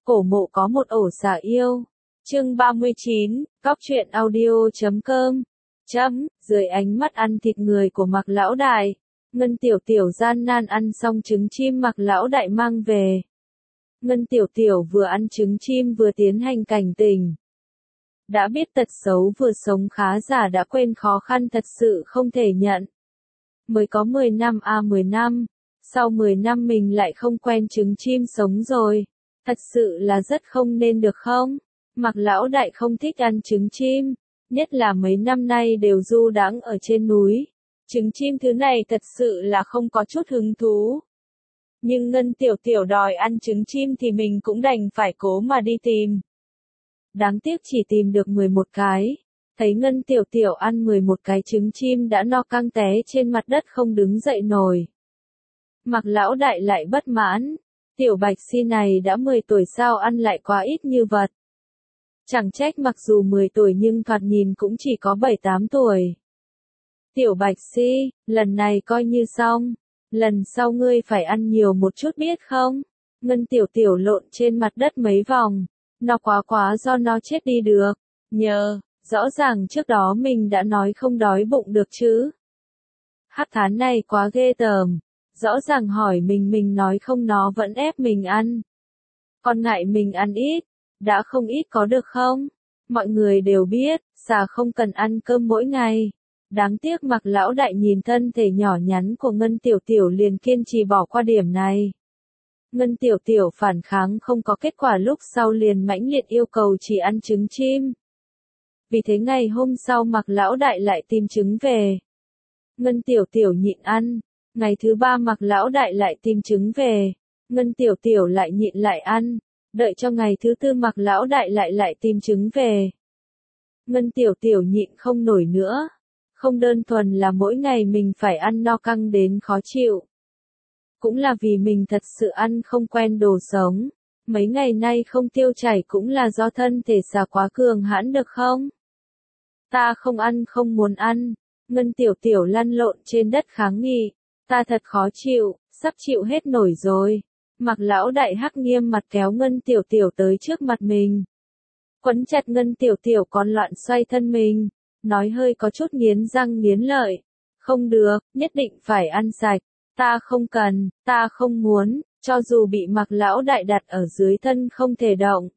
Cổ mộ có một ổ xà yêu. Chương 39, Cóc truyện audio.com. Dưới ánh mắt ăn thịt người của Mạc Lão Đại, Ngân Tiểu Tiểu gian nan ăn xong trứng chim Mạc Lão Đại mang về. Ngân Tiểu Tiểu vừa ăn trứng chim vừa tiến hành cảnh tỉnh. Đã biết tật xấu vừa sống khá giả đã quên khó khăn thật sự không thể nhận. Mới có 10 năm 10 năm, sau 10 năm mình lại không quen trứng chim sống rồi. Thật sự là rất không nên được không? Mạc Lão Đại không thích ăn trứng chim, nhất là mấy năm nay đều du đãng ở trên núi. Trứng chim thứ này thật sự là không có chút hứng thú. Nhưng Ngân Tiểu Tiểu đòi ăn trứng chim thì mình cũng đành phải cố mà đi tìm. Đáng tiếc chỉ tìm được 11 cái. Thấy Ngân Tiểu Tiểu ăn 11 cái trứng chim đã no căng té trên mặt đất không đứng dậy nổi. Mạc Lão Đại lại bất mãn. Tiểu Bạch Si này đã 10 tuổi sao ăn lại quá ít như vật. Chẳng trách mặc dù 10 tuổi nhưng thoạt nhìn cũng chỉ có 7-8 tuổi. Tiểu Bạch Si, lần này coi như xong. Lần sau ngươi phải ăn nhiều một chút biết không? Ngân Tiểu Tiểu lộn trên mặt đất mấy vòng. Nó quá do nó chết đi được. Rõ ràng trước đó mình đã nói không đói bụng được chứ. Hắc thán này quá ghê tởm. Rõ ràng hỏi mình nói không nó vẫn ép mình ăn. Còn ngại mình ăn ít, đã không ít có được không? Mọi người đều biết, xà không cần ăn cơm mỗi ngày. Đáng tiếc Mạc Lão Đại nhìn thân thể nhỏ nhắn của Ngân Tiểu Tiểu liền kiên trì bỏ qua điểm này. Ngân Tiểu Tiểu phản kháng không có kết quả lúc sau liền mãnh liệt yêu cầu chỉ ăn trứng chim. Vì thế ngày hôm sau Mạc Lão Đại lại tìm trứng về. Ngân Tiểu Tiểu nhịn ăn. Ngày thứ 3 Mạc Lão Đại lại tìm trứng về. Ngân Tiểu Tiểu lại nhịn lại ăn. Đợi cho ngày thứ 4 Mạc Lão Đại lại tìm trứng về. Ngân Tiểu Tiểu nhịn không nổi nữa. Không đơn thuần là mỗi ngày mình phải ăn no căng đến khó chịu. Cũng là vì mình thật sự ăn không quen đồ sống. Mấy ngày nay không tiêu chảy cũng là do thân thể xà quá cường hãn được không? Ta không ăn không muốn ăn. Ngân Tiểu Tiểu lăn lộn trên đất kháng nghị. Ta thật khó chịu, sắp chịu hết nổi rồi. Mạc Lão Đại hắc nghiêm mặt kéo Ngân Tiểu Tiểu tới trước mặt mình. Quấn chặt Ngân Tiểu Tiểu còn loạn xoay thân mình. Nói hơi có chút nghiến răng nghiến lợi. Không được, nhất định phải ăn sạch. Ta không cần, ta không muốn, cho dù bị Mạc Lão Đại đặt ở dưới thân không thể động.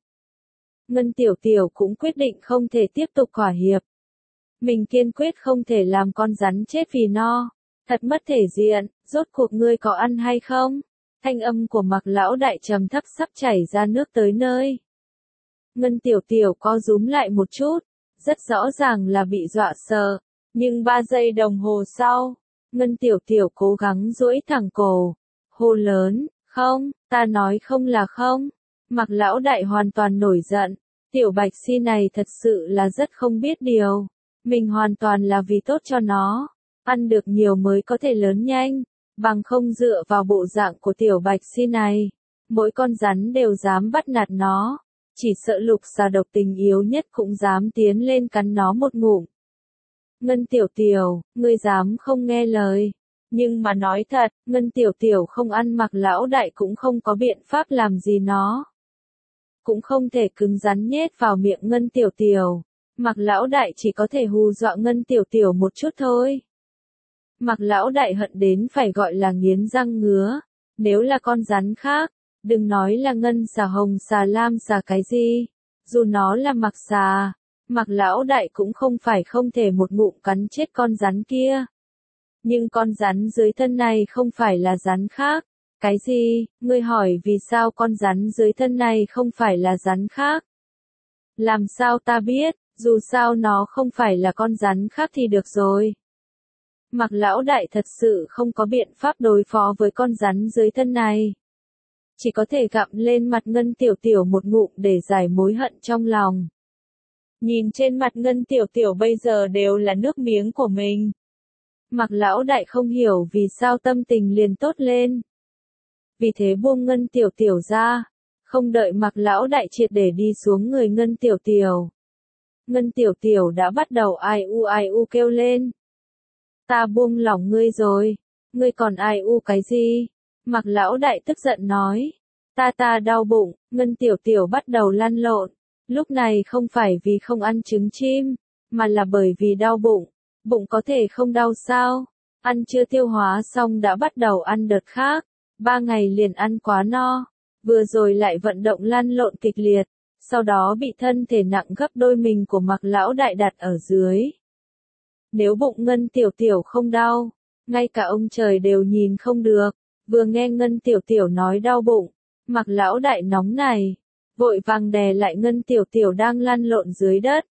Ngân Tiểu Tiểu cũng quyết định không thể tiếp tục thỏa hiệp. Mình kiên quyết không thể làm con rắn chết vì no. Thật mất thể diện, rốt cuộc ngươi có ăn hay không? Thanh âm của Mạc Lão Đại trầm thấp sắp chảy ra nước tới nơi. Ngân Tiểu Tiểu co rúm lại một chút, rất rõ ràng là bị dọa sợ. Nhưng 3 giây đồng hồ sau, Ngân Tiểu Tiểu cố gắng duỗi thẳng cổ, hô lớn, không, ta nói không là không. Mạc Lão Đại hoàn toàn nổi giận, Tiểu Bạch Si này thật sự là rất không biết điều. Mình hoàn toàn là vì tốt cho nó. Ăn được nhiều mới có thể lớn nhanh, bằng không dựa vào bộ dạng của Tiểu Bạch Si này. Mỗi con rắn đều dám bắt nạt nó, chỉ sợ lục xà độc tình yếu nhất cũng dám tiến lên cắn nó một ngụm. Ngân Tiểu Tiểu, ngươi dám không nghe lời. Nhưng mà nói thật, Ngân Tiểu Tiểu không ăn Mạc Lão Đại cũng không có biện pháp làm gì nó. Cũng không thể cứng rắn nhét vào miệng Ngân Tiểu Tiểu. Mạc Lão Đại chỉ có thể hù dọa Ngân Tiểu Tiểu một chút thôi. Mạc Lão Đại hận đến phải gọi là nghiến răng ngứa. Nếu là con rắn khác, đừng nói là ngân xà hồng xà lam xà cái gì. Dù nó là Mạc xà, Mạc Lão Đại cũng không phải không thể một ngụm cắn chết con rắn kia. Nhưng con rắn dưới thân này không phải là rắn khác. Cái gì? Ngươi hỏi vì sao con rắn dưới thân này không phải là rắn khác? Làm sao ta biết, dù sao nó không phải là con rắn khác thì được rồi. Mạc Lão Đại thật sự không có biện pháp đối phó với con rắn dưới thân này. Chỉ có thể gặm lên mặt Ngân Tiểu Tiểu một ngụm để giải mối hận trong lòng. Nhìn trên mặt Ngân Tiểu Tiểu bây giờ đều là nước miếng của mình. Mạc Lão Đại không hiểu vì sao tâm tình liền tốt lên. Vì thế buông Ngân Tiểu Tiểu ra. Không đợi Mạc Lão Đại triệt để đi xuống người Ngân Tiểu Tiểu. Ngân Tiểu Tiểu đã bắt đầu ai u kêu lên. Ta buông lỏng ngươi rồi. Ngươi còn ai u cái gì? Mạc Lão Đại tức giận nói. Ta đau bụng, Ngân Tiểu Tiểu bắt đầu lăn lộn. Lúc này không phải vì không ăn trứng chim, mà là bởi vì đau bụng. Bụng có thể không đau sao? Ăn chưa tiêu hóa xong đã bắt đầu ăn đợt khác. 3 ngày liền ăn quá no. Vừa rồi lại vận động lăn lộn kịch liệt. Sau đó bị thân thể nặng gấp đôi mình của Mạc Lão Đại đặt ở dưới. Nếu bụng Ngân Tiểu Tiểu không đau, ngay cả ông trời đều nhìn không được. Vừa nghe Ngân Tiểu Tiểu nói đau bụng, Mạc Lão Đại nóng này, vội vàng đè lại Ngân Tiểu Tiểu đang lăn lộn dưới đất.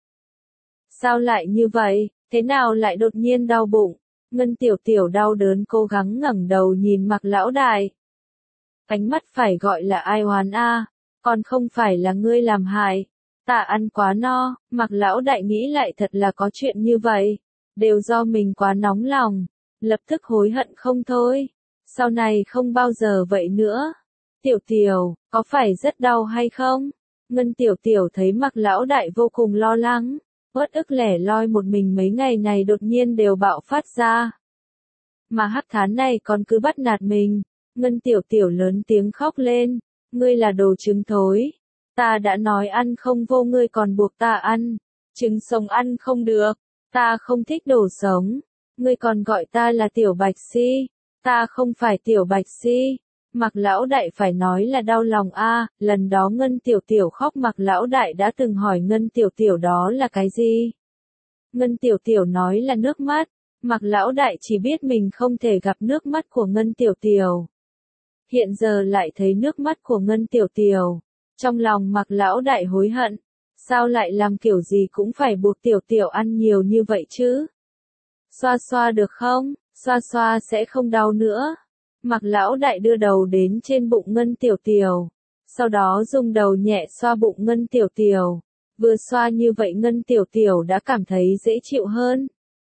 Sao lại như vậy, thế nào lại đột nhiên đau bụng? Ngân Tiểu Tiểu đau đớn cố gắng ngẩng đầu nhìn Mạc Lão Đại. Ánh mắt phải gọi là ai oán a, còn không phải là ngươi làm hại. Ta ăn quá no, Mạc Lão Đại nghĩ lại thật là có chuyện như vậy. Đều do mình quá nóng lòng, lập tức hối hận không thôi. Sau này không bao giờ vậy nữa. Tiểu Tiểu, có phải rất đau hay không? Ngân Tiểu Tiểu thấy Mạc Lão Đại vô cùng lo lắng, uất ức lẻ loi một mình mấy ngày này đột nhiên đều bạo phát ra. Mà Hắc Thán này còn cứ bắt nạt mình. Ngân Tiểu Tiểu lớn tiếng khóc lên, ngươi là đồ trứng thối. Ta đã nói ăn không vô ngươi còn buộc ta ăn. Trứng sống ăn không được, ta không thích đồ sống. Ngươi còn gọi ta là Tiểu Bạch Si. Ta không phải Tiểu Bạch Si. Mạc Lão Đại phải nói là đau lòng a. Lần đó Ngân Tiểu Tiểu khóc Mạc Lão Đại đã từng hỏi Ngân Tiểu Tiểu đó là cái gì. Ngân Tiểu Tiểu nói là nước mắt. Mạc Lão Đại chỉ biết mình không thể gặp nước mắt của Ngân Tiểu Tiểu. Hiện giờ lại thấy nước mắt của Ngân Tiểu Tiểu. Trong lòng Mạc Lão Đại hối hận. Sao lại làm kiểu gì cũng phải buộc Tiểu Tiểu ăn nhiều như vậy chứ? Xoa xoa được không? Xoa xoa sẽ không đau nữa. Mạc Lão Đại đưa đầu đến trên bụng Ngân Tiểu Tiểu. Sau đó dùng đầu nhẹ xoa bụng Ngân Tiểu Tiểu. Vừa xoa như vậy Ngân Tiểu Tiểu đã cảm thấy dễ chịu hơn.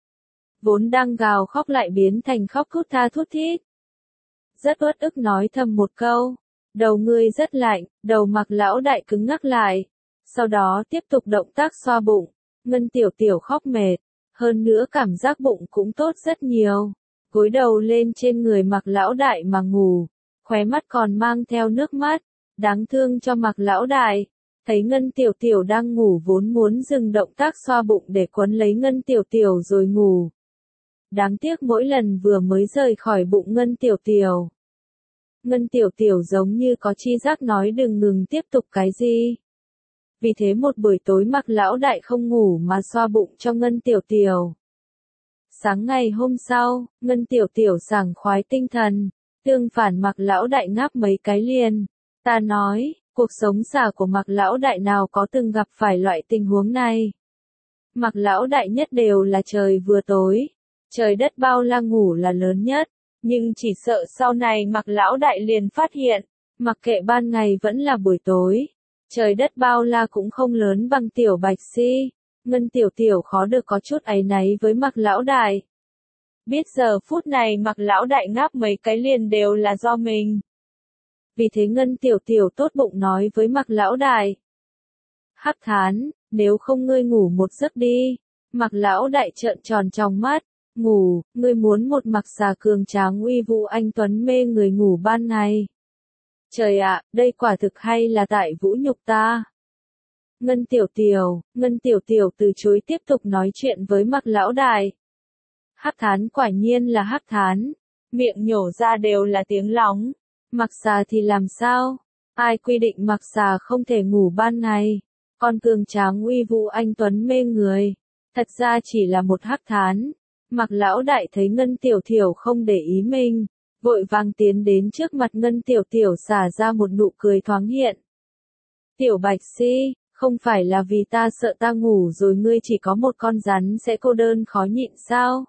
Vốn đang gào khóc lại biến thành khóc thút tha thút thít. Rất uất ức nói thầm một câu. Đầu ngươi rất lạnh, đầu Mạc Lão Đại cứng ngắc lại. Sau đó tiếp tục động tác xoa bụng. Ngân Tiểu Tiểu khóc mệt. Hơn nữa cảm giác bụng cũng tốt rất nhiều. Gối đầu lên trên người Mạc Lão Đại mà ngủ. Khóe mắt còn mang theo nước mắt. Đáng thương cho Mạc Lão Đại. Thấy Ngân Tiểu Tiểu đang ngủ vốn muốn dừng động tác xoa bụng để quấn lấy Ngân Tiểu Tiểu rồi ngủ. Đáng tiếc mỗi lần vừa mới rời khỏi bụng Ngân Tiểu Tiểu. Ngân Tiểu Tiểu giống như có chi giác nói đừng ngừng tiếp tục cái gì. Vì thế một buổi tối Mạc Lão Đại không ngủ mà xoa bụng cho Ngân Tiểu Tiểu. Sáng ngày hôm sau, Ngân Tiểu Tiểu sảng khoái tinh thần. Tương phản Mạc Lão Đại ngáp mấy cái liền. Ta nói, cuộc sống xả của Mạc Lão Đại nào có từng gặp phải loại tình huống này. Mạc Lão Đại nhất đều là trời vừa tối. Trời đất bao la ngủ là lớn nhất. Nhưng chỉ sợ sau này Mạc Lão Đại liền phát hiện, mặc kệ ban ngày vẫn là buổi tối, trời đất bao la cũng không lớn bằng Tiểu Bạch Si. Ngân Tiểu Tiểu khó được có chút áy náy với Mạc Lão Đại. Biết giờ phút này Mạc Lão Đại ngáp mấy cái liền đều là do mình. Vì thế Ngân Tiểu Tiểu tốt bụng nói với Mạc Lão Đại. Hắc Thán, nếu không ngươi ngủ một giấc đi. Mạc Lão Đại trợn tròn trong mắt. Ngủ, ngươi muốn một Mạc xà cường tráng uy vũ anh tuấn mê người ngủ ban ngày. Trời ạ, đây quả thực hay là tại vũ nhục ta. Ngân Tiểu Tiểu từ chối tiếp tục nói chuyện với Mạc Lão Đại. Hắc Thán quả nhiên là Hắc Thán, miệng nhổ ra đều là tiếng lóng. Mạc xà thì làm sao? Ai quy định Mạc xà không thể ngủ ban ngày? Còn cường tráng uy vũ anh tuấn mê người, thật ra chỉ là một Hắc Thán. Mạc Lão Đại thấy Ngân Tiểu Tiểu không để ý mình, vội vàng tiến đến trước mặt Ngân Tiểu Tiểu xả ra một nụ cười thoáng hiện. Tiểu Bạch Si, không phải là vì ta sợ ta ngủ rồi ngươi chỉ có một con rắn sẽ cô đơn khó nhịn sao?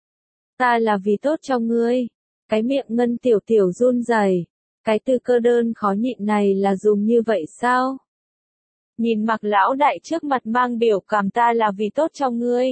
Ta là vì tốt cho ngươi. Cái miệng Ngân Tiểu Tiểu run rẩy. Cái từ cơ đơn khó nhịn này là dùng như vậy sao? Nhìn Mạc Lão Đại trước mặt mang biểu cảm ta là vì tốt cho ngươi.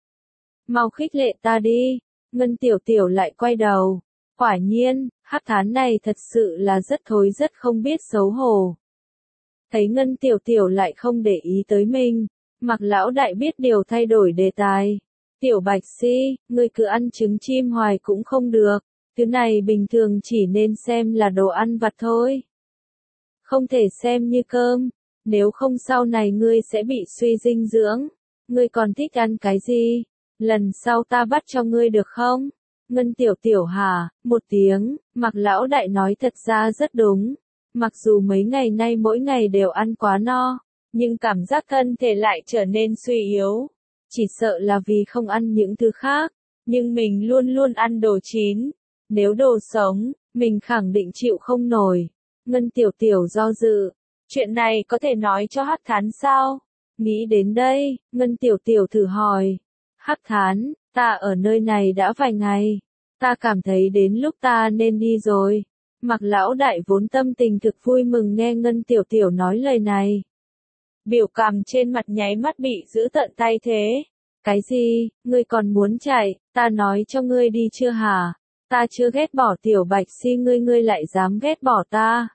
Mau khích lệ ta đi. Ngân Tiểu Tiểu lại quay đầu. Quả nhiên, Hắc Thán này thật sự là rất thối rất không biết xấu hổ. Thấy Ngân Tiểu Tiểu lại không để ý tới mình, Mạc Lão Đại biết điều thay đổi đề tài. Tiểu Bạch Si, ngươi cứ ăn trứng chim hoài cũng không được. Thứ này bình thường chỉ nên xem là đồ ăn vặt thôi. không thể xem như cơm, nếu không sau này ngươi sẽ bị suy dinh dưỡng. Ngươi còn thích ăn cái gì? Lần sau ta bắt cho ngươi được không? Ngân Tiểu Tiểu hả? Một tiếng, Mạc Lão Đại nói thật ra rất đúng. Mặc dù mấy ngày nay mỗi ngày đều ăn quá no, nhưng cảm giác thân thể lại trở nên suy yếu. Chỉ sợ là vì không ăn những thứ khác, nhưng mình luôn luôn ăn đồ chín. Nếu đồ sống, mình khẳng định chịu không nổi. Ngân Tiểu Tiểu do dự. Chuyện này có thể nói cho Hắc Thán sao? Nghĩ đến đây, Ngân Tiểu Tiểu thử hỏi. Hắc Thán, ta ở nơi này đã vài ngày. Ta cảm thấy đến lúc ta nên đi rồi. Mạc Lão Đại vốn tâm tình thực vui mừng nghe Ngân Tiểu Tiểu nói lời này. Biểu cảm trên mặt nháy mắt bị giữ tận tay thế. Cái gì, ngươi còn muốn chạy, ta nói cho ngươi đi chưa hả? Ta chưa ghét bỏ Tiểu Bạch Si ngươi lại dám ghét bỏ ta.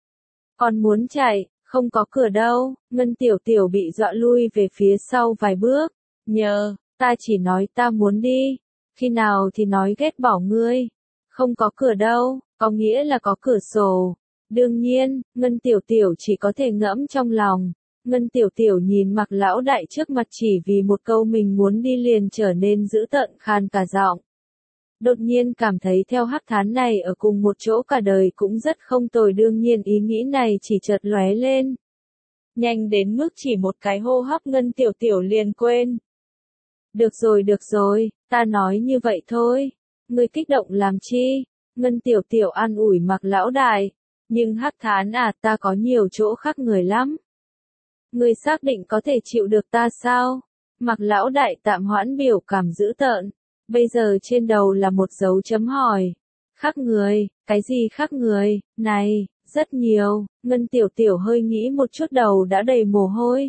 Còn muốn chạy, không có cửa đâu, Ngân Tiểu Tiểu bị dọa lui về phía sau vài bước. Nhờ, ta chỉ nói ta muốn đi, khi nào thì nói ghét bỏ ngươi. Không có cửa đâu, có nghĩa là có cửa sổ. Đương nhiên, Ngân Tiểu Tiểu chỉ có thể ngẫm trong lòng. Ngân Tiểu Tiểu nhìn Mạc Lão Đại trước mặt chỉ vì một câu mình muốn đi liền trở nên dữ tợn khan cả giọng. Đột nhiên cảm thấy theo Hắc Thán này ở cùng một chỗ cả đời cũng rất không tồi, đương nhiên ý nghĩ này chỉ chợt lóe lên. Nhanh đến mức chỉ một cái hô hấp Ngân Tiểu Tiểu liền quên. Được rồi, ta nói như vậy thôi. Ngươi kích động làm chi? Ngân Tiểu Tiểu an ủi Mạc Lão Đại. Nhưng Hắc Thán à, ta có nhiều chỗ khác người lắm. Ngươi xác định có thể chịu được ta sao? Mạc Lão Đại tạm hoãn biểu cảm dữ tợn. Bây giờ trên đầu là một dấu chấm hỏi. Khác người, cái gì khác người, này, rất nhiều. Ngân Tiểu Tiểu hơi nghĩ một chút đầu đã đầy mồ hôi.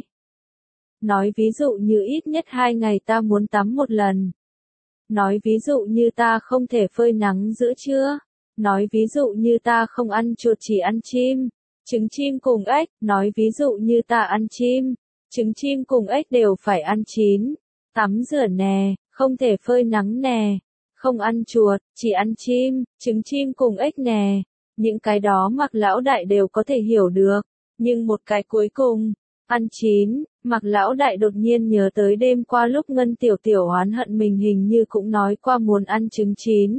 Nói ví dụ như ít nhất 2 ngày ta muốn tắm một lần. Nói ví dụ như ta không thể phơi nắng giữa trưa. Nói ví dụ như ta không ăn chuột chỉ ăn chim, trứng chim cùng ếch. Nói ví dụ như ta ăn chim, trứng chim cùng ếch đều phải ăn chín. Tắm rửa nè, không thể phơi nắng nè. Không ăn chuột, chỉ ăn chim, trứng chim cùng ếch nè. Những cái đó Mạc Lão Đại đều có thể hiểu được. Nhưng một cái cuối cùng, ăn chín, Mạc Lão Đại đột nhiên nhớ tới đêm qua lúc Ngân Tiểu Tiểu oán hận mình hình như cũng nói qua muốn ăn trứng chín.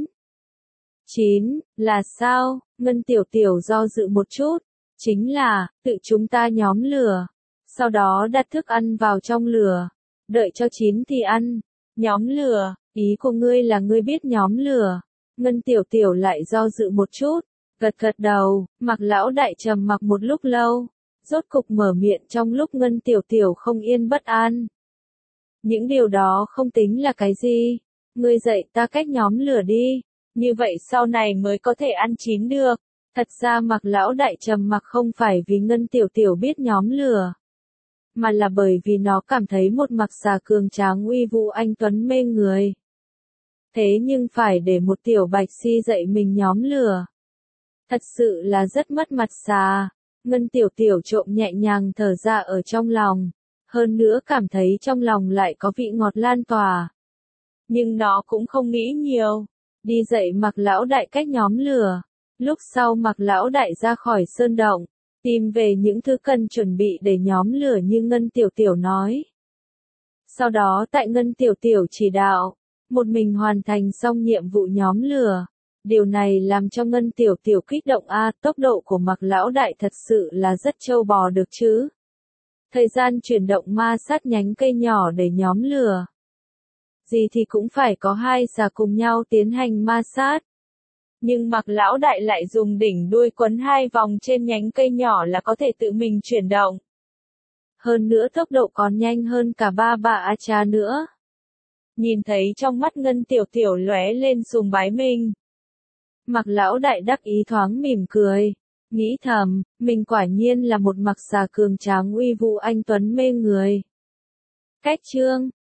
Chín, là sao? Ngân Tiểu Tiểu do dự một chút. Chính là, tự chúng ta nhóm lửa. Sau đó đặt thức ăn vào trong lửa. Đợi cho chín thì ăn. Nhóm lửa, ý của ngươi là ngươi biết nhóm lửa. Ngân Tiểu Tiểu lại do dự một chút. Gật đầu, Mạc Lão Đại trầm mặc một lúc lâu. Rốt cục mở miệng trong lúc Ngân Tiểu Tiểu không yên bất an. Những điều đó không tính là cái gì. Ngươi dạy ta cách nhóm lửa đi. Như vậy sau này mới có thể ăn chín được. Thật ra Mạc Lão Đại trầm mặc không phải vì Ngân Tiểu Tiểu biết nhóm lửa, mà là bởi vì nó cảm thấy một Mạc Xà cường tráng uy vũ anh tuấn mê người. Thế nhưng phải để một Tiểu Bạch Si dạy mình nhóm lửa, thật sự là rất mất mặt xà. Ngân Tiểu Tiểu trộm nhẹ nhàng thở ra ở trong lòng, hơn nữa cảm thấy trong lòng lại có vị ngọt lan tỏa. Nhưng nó cũng không nghĩ nhiều, đi dạy Mạc Lão Đại cách nhóm lửa. Lúc sau Mạc Lão Đại ra khỏi sơn động, tìm về những thứ cần chuẩn bị để nhóm lửa như Ngân Tiểu Tiểu nói. Sau đó tại Ngân Tiểu Tiểu chỉ đạo, một mình hoàn thành xong nhiệm vụ nhóm lửa. Điều này làm cho Ngân Tiểu Tiểu kích động tốc độ của Mạc Lão Đại thật sự là rất trâu bò được chứ. Thời gian chuyển động ma sát nhánh cây nhỏ để nhóm lửa. Gì thì cũng phải có 2 xà cùng nhau tiến hành ma sát. Nhưng Mạc Lão Đại lại dùng đỉnh đuôi quấn 2 vòng trên nhánh cây nhỏ là có thể tự mình chuyển động. Hơn nữa tốc độ còn nhanh hơn cả bà A Cha nữa. Nhìn thấy trong mắt Ngân Tiểu Tiểu lóe lên sùng bái mình. Mạc Lão Đại đắc ý thoáng mỉm cười. Nghĩ thầm, mình quả nhiên là một Mạc Xà cường tráng uy vũ anh tuấn mê người. Cách chương